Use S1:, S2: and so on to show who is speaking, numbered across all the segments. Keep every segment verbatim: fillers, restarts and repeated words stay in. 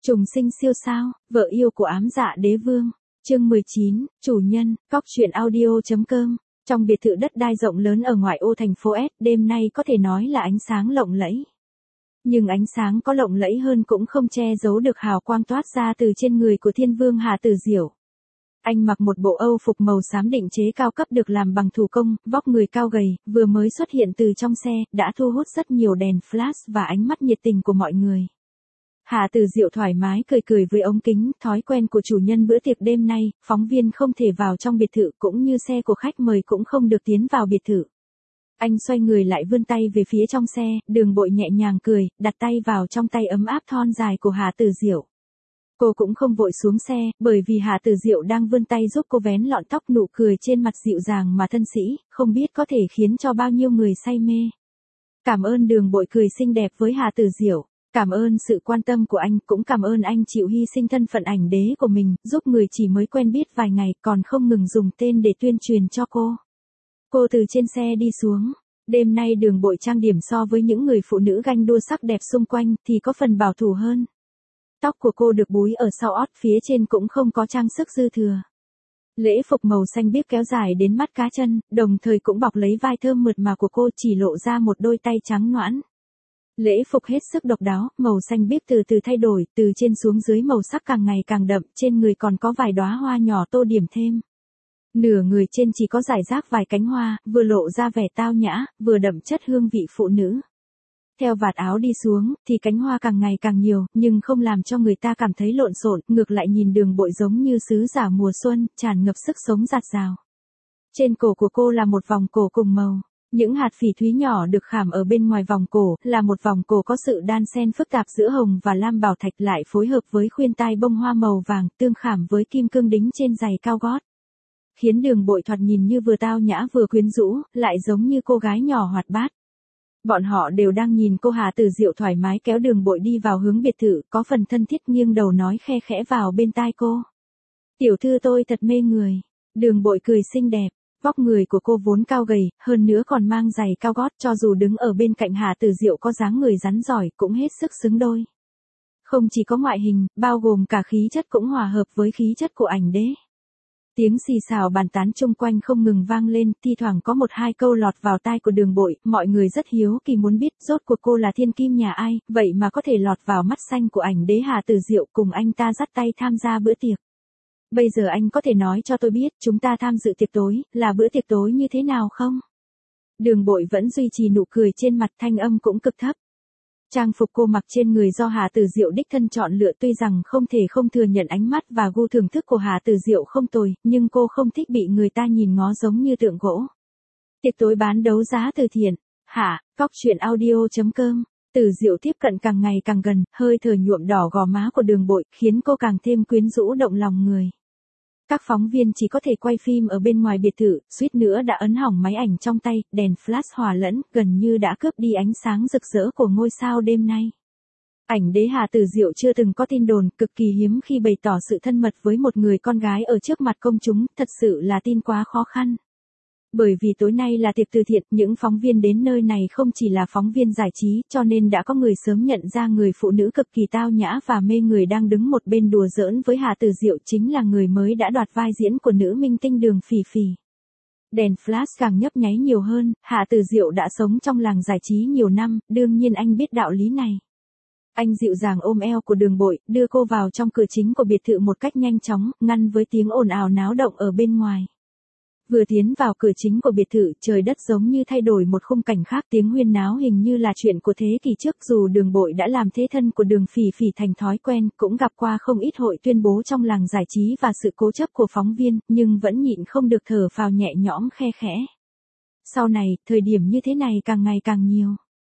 S1: Trùng sinh siêu sao, vợ yêu của ám dạ đế vương. Chương mười chín, chủ nhân, cóc truyện audio.com. Trong biệt thự đất đai rộng lớn ở ngoại ô thành phố S, đêm nay có thể nói là ánh sáng lộng lẫy. Nhưng ánh sáng có lộng lẫy hơn cũng không che giấu được hào quang toát ra từ trên người của thiên vương Hà Tử Diệu. Anh mặc một bộ âu phục màu xám định chế cao cấp được làm bằng thủ công, vóc người cao gầy, vừa mới xuất hiện từ trong xe, đã thu hút rất nhiều đèn flash và ánh mắt nhiệt tình của mọi người. Hà Tử Diệu thoải mái cười cười với ống kính, thói quen của chủ nhân bữa tiệc đêm nay, phóng viên không thể vào trong biệt thự cũng như xe của khách mời cũng không được tiến vào biệt thự. Anh xoay người lại vươn tay về phía trong xe, Đường Bội nhẹ nhàng cười, đặt tay vào trong tay ấm áp thon dài của Hà Tử Diệu. Cô cũng không vội xuống xe, bởi vì Hà Tử Diệu đang vươn tay giúp cô vén lọn tóc, nụ cười trên mặt dịu dàng mà thân sĩ, không biết có thể khiến cho bao nhiêu người say mê. Cảm ơn Đường Bội cười xinh đẹp với Hà Tử Diệu. Cảm ơn sự quan tâm của anh, cũng cảm ơn anh chịu hy sinh thân phận ảnh đế của mình, giúp người chỉ mới quen biết vài ngày còn không ngừng dùng tên để tuyên truyền cho cô. Cô từ trên xe đi xuống. Đêm nay Đường Bội trang điểm so với những người phụ nữ ganh đua sắc đẹp xung quanh thì có phần bảo thủ hơn. Tóc của cô được búi ở sau ót, phía trên cũng không có trang sức dư thừa. Lễ phục màu xanh biếc kéo dài đến mắt cá chân, đồng thời cũng bọc lấy vai thơm mượt mà của cô, chỉ lộ ra một đôi tay trắng nõn. Lễ phục hết sức độc đáo, màu xanh biếc từ từ thay đổi, từ trên xuống dưới màu sắc càng ngày càng đậm, trên người còn có vài đóa hoa nhỏ tô điểm thêm. Nửa người trên chỉ có rải rác vài cánh hoa, vừa lộ ra vẻ tao nhã, vừa đậm chất hương vị phụ nữ. Theo vạt áo đi xuống, thì cánh hoa càng ngày càng nhiều, nhưng không làm cho người ta cảm thấy lộn xộn, ngược lại nhìn Đường Bội giống như sứ giả mùa xuân, tràn ngập sức sống dạt dào. Trên cổ của cô là một vòng cổ cùng màu. Những hạt phỉ thúy nhỏ được khảm ở bên ngoài vòng cổ, là một vòng cổ có sự đan xen phức tạp giữa hồng và lam bảo thạch, lại phối hợp với khuyên tai bông hoa màu vàng, tương khảm với kim cương đính trên giày cao gót. Khiến Đường Bội thoạt nhìn như vừa tao nhã vừa quyến rũ, lại giống như cô gái nhỏ hoạt bát. Bọn họ đều đang nhìn cô. Hà Tử Diệu thoải mái kéo Đường Bội đi vào hướng biệt thự, có phần thân thiết nghiêng đầu nói khe khẽ vào bên tai cô. Tiểu thư tôi thật mê người. Đường Bội cười xinh đẹp. Vóc người của cô vốn cao gầy, hơn nữa còn mang giày cao gót, cho dù đứng ở bên cạnh Hà Tử Diệu có dáng người rắn giỏi cũng hết sức xứng đôi. Không chỉ có ngoại hình, bao gồm cả khí chất cũng hòa hợp với khí chất của ảnh đế. Tiếng xì xào bàn tán chung quanh không ngừng vang lên, thi thoảng có một hai câu lọt vào tai của Đường Bội, mọi người rất hiếu kỳ muốn biết rốt cuộc cô là thiên kim nhà ai, vậy mà có thể lọt vào mắt xanh của ảnh đế Hà Tử Diệu, cùng anh ta dắt tay tham gia bữa tiệc. Bây giờ anh có thể nói cho tôi biết, chúng ta tham dự tiệc tối, là bữa tiệc tối như thế nào không? Đường Bội vẫn duy trì nụ cười trên mặt, thanh âm cũng cực thấp. Trang phục cô mặc trên người do Hà Tử Diệu đích thân chọn lựa, tuy rằng không thể không thừa nhận ánh mắt và gu thưởng thức của Hà Tử Diệu không tồi, nhưng cô không thích bị người ta nhìn ngó giống như tượng gỗ. Tiệc tối bán đấu giá từ thiện. Hả, cóc truyện audio.com. Tử Diệu tiếp cận càng ngày càng gần, hơi thở nhuộm đỏ gò má của Đường Bội, khiến cô càng thêm quyến rũ động lòng người. Các phóng viên chỉ có thể quay phim ở bên ngoài biệt thự, suýt nữa đã ấn hỏng máy ảnh trong tay, đèn flash hòa lẫn, gần như đã cướp đi ánh sáng rực rỡ của ngôi sao đêm nay. Ảnh đế Hà Tử Diệu chưa từng có tin đồn, cực kỳ hiếm khi bày tỏ sự thân mật với một người con gái ở trước mặt công chúng, thật sự là tin quá khó khăn. Bởi vì tối nay là tiệc từ thiện, những phóng viên đến nơi này không chỉ là phóng viên giải trí, cho nên đã có người sớm nhận ra người phụ nữ cực kỳ tao nhã và mê người đang đứng một bên đùa giỡn với Hà Tử Diệu chính là người mới đã đoạt vai diễn của nữ minh tinh Đường Phỉ Phỉ. Đèn flash càng nhấp nháy nhiều hơn, Hà Tử Diệu đã sống trong làng giải trí nhiều năm, đương nhiên anh biết đạo lý này. Anh dịu dàng ôm eo của Đường Bội, đưa cô vào trong cửa chính của biệt thự một cách nhanh chóng, ngăn với tiếng ồn ào náo động ở bên ngoài. Vừa tiến vào cửa chính của biệt thự, trời đất giống như thay đổi một khung cảnh khác, tiếng huyên náo hình như là chuyện của thế kỷ trước. Dù Đường Bội đã làm thế thân của Đường Phỉ Phỉ thành thói quen, cũng gặp qua không ít hội tuyên bố trong làng giải trí và sự cố chấp của phóng viên, nhưng vẫn nhịn không được thở phào nhẹ nhõm khe khẽ. Sau này, thời điểm như thế này càng ngày càng nhiều.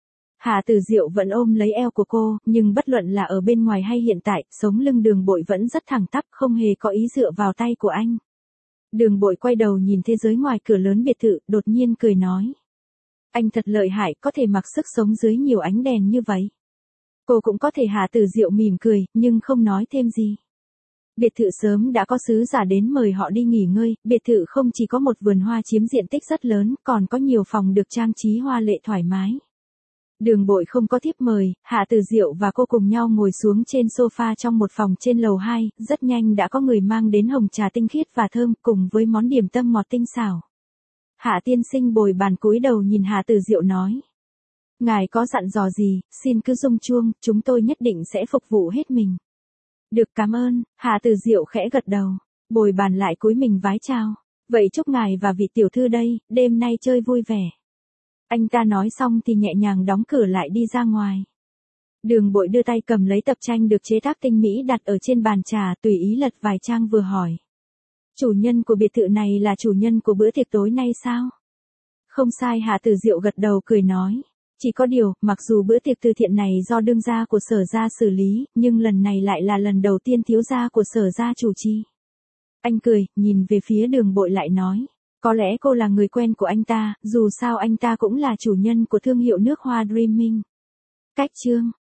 S1: Hà Tử Diệu vẫn ôm lấy eo của cô, nhưng bất luận là ở bên ngoài hay hiện tại, sống lưng Đường Bội vẫn rất thẳng tắp, không hề có ý dựa vào tay của anh. Đường Bội quay đầu nhìn thế giới ngoài cửa lớn biệt thự, đột nhiên cười nói. Anh thật lợi hại, có thể mặc sức sống dưới nhiều ánh đèn như vậy. Cô cũng có thể. Hà Tử Diệu mỉm cười, nhưng không nói thêm gì. Biệt thự sớm đã có sứ giả đến mời họ đi nghỉ ngơi, biệt thự không chỉ có một vườn hoa chiếm diện tích rất lớn, còn có nhiều phòng được trang trí hoa lệ thoải mái. Đường Bội không có thiếp mời, Hạ Tử Diệu và cô cùng nhau ngồi xuống trên sofa trong một phòng trên lầu hai, rất nhanh đã có người mang đến hồng trà tinh khiết và thơm cùng với món điểm tâm ngọt tinh xảo. Hạ tiên sinh bồi bàn cúi đầu nhìn Hạ Tử Diệu nói. Ngài có dặn dò gì, xin cứ rung chuông, chúng tôi nhất định sẽ phục vụ hết mình. Được, cảm ơn, Hạ Tử Diệu khẽ gật đầu, bồi bàn lại cúi mình vái chào. Vậy chúc ngài và vị tiểu thư đây, đêm nay chơi vui vẻ. Anh ta nói xong thì nhẹ nhàng đóng cửa lại đi ra ngoài. Đường Bội đưa tay cầm lấy tập tranh được chế tác tinh mỹ đặt ở trên bàn trà, tùy ý lật vài trang vừa hỏi. Chủ nhân của biệt thự này là chủ nhân của bữa tiệc tối nay sao? Không sai, Hạ Tử Diệu gật đầu cười nói. Chỉ có điều, mặc dù bữa tiệc từ thiện này do đương gia của Sở gia xử lý, nhưng lần này lại là lần đầu tiên thiếu gia của Sở gia chủ trì. Anh cười, nhìn về phía Đường Bội lại nói. Có lẽ cô là người quen của anh ta, dù sao anh ta cũng là chủ nhân của thương hiệu nước hoa Dreaming. Cách chương